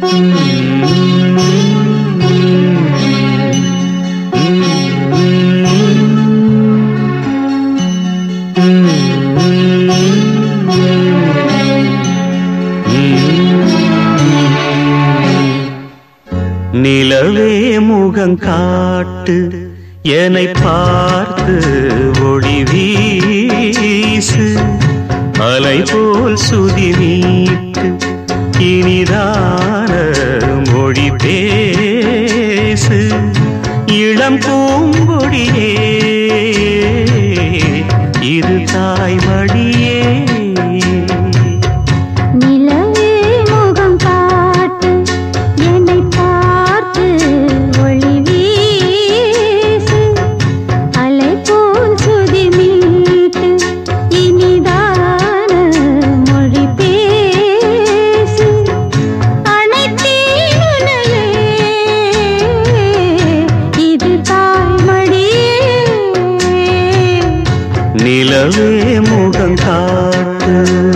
நிலவே முகம் காட்டு என்னை பார்த்து ஒளி வீசு அலை போல் சுதி நீட்டு இனிதான மொழி பேசு இளம் பூங்கொடியே இது தாய்மடியே நிலவே முகம் காட்டு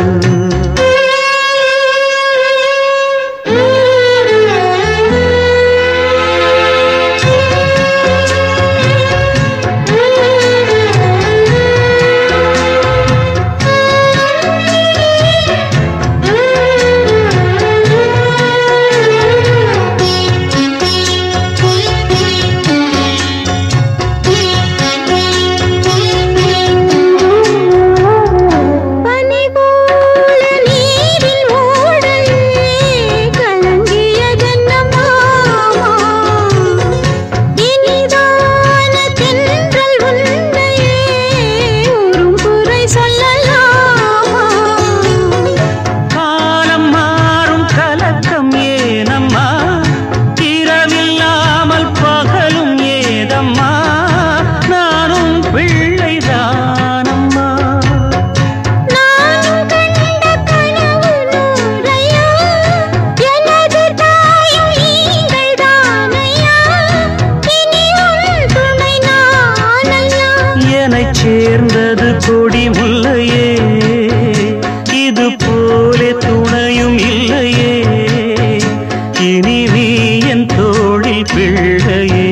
சேர்ந்தது கொடி முல்லையே இது போலே துணையும் இல்லையே இனி நீ என் தோளில் பிள்ளையே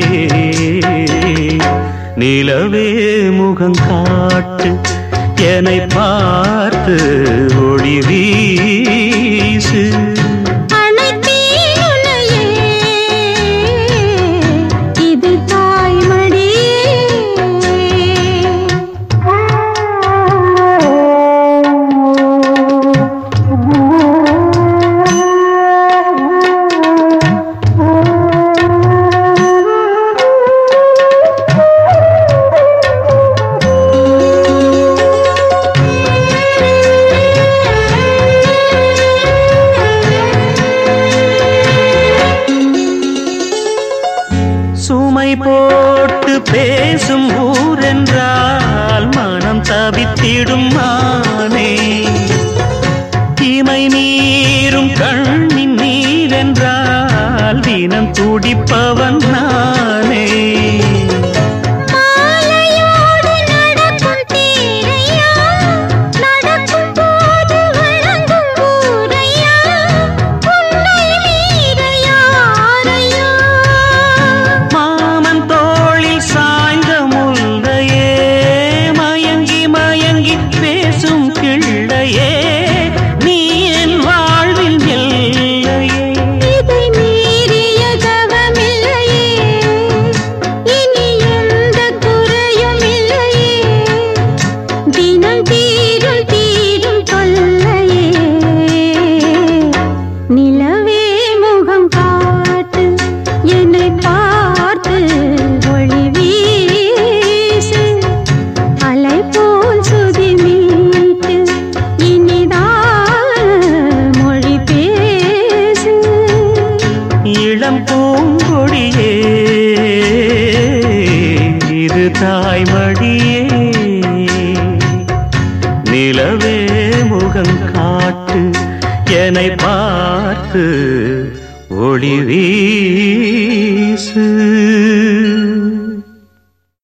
நிலவே முகம் காட்டு என்னை பார்த்து ஒளி வீசு சுமை போட்டு பேசும் ஊரென்றால் மனம் தவித்திடும் மானே இமை நீரும் கண்ணின் நீரென்றால் தினம் துடிப்பவன் நானே பூங்கொடியே இது தாய்மடியே நிலவே முகம் காட்டு என்னை பார்த்து ஒளி வீசு